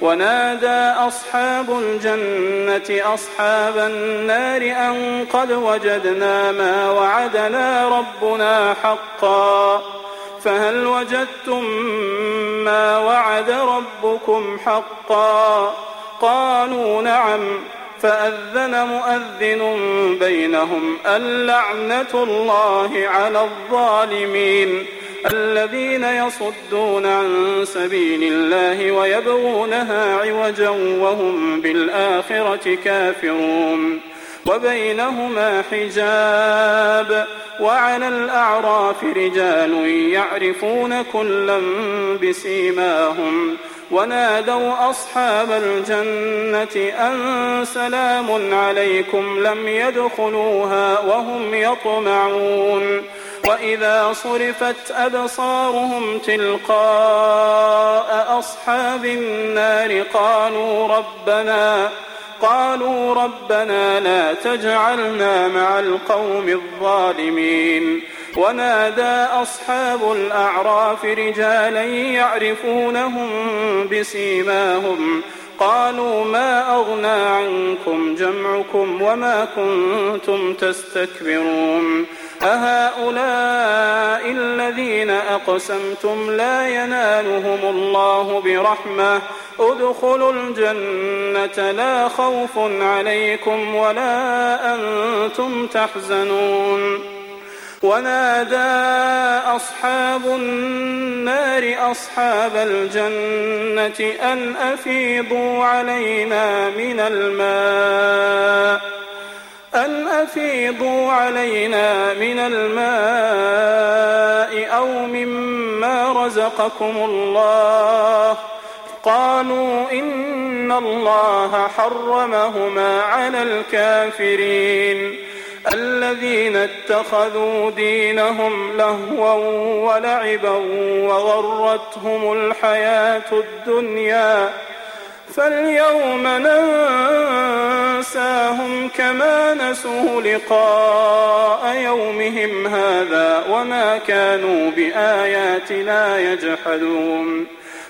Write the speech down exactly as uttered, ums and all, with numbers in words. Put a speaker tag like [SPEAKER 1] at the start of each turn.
[SPEAKER 1] ونادى أصحاب الجنة أصحاب النار أن قد وجدنا ما وعدنا ربنا حقا فهل وجدتم ما وعد ربكم حقا قالوا نعم فأذن مؤذن بينهم اللعنة الله على الظالمين الذين يصدون عن سبيل الله ويبغونها عوجا وهم بالآخرة كافرون وبينهما حجاب وعلى الأعراف رجال يعرفون كلا بسيماهم ونادوا أصحاب الجنة أن سلام عليكم لم يدخلوها وهم يطمعون وإذا صرفت أبصارهم تلقاء أصحاب النار قالوا ربنا قالوا ربنا لا تجعلنا مع القوم الظالمين ونادى أصحاب الأعراف رجالا يعرفونهم بسيماهم قالوا ما أغنى عنكم جمعكم وما كنتم تستكبرون أهؤلاء الذين أقسمتم لا ينالهم الله برحمة ادخلوا الجنة لا خوف عليكم ولا أنتم تحزنون ونادى أصحاب النار أصحاب الجنة أن أفيضوا علينا من الماء أن أفيضوا علينا من الماء أو مما رزقكم الله قالوا إن الله حرمهما على الكافرين الذين اتخذوا دينهم لهوا ولعبا وغرتهم الحياة الدنيا فاليوم ننساهم كما نسوا لقاء يومهم هذا وما كانوا بآياتنا يجحدون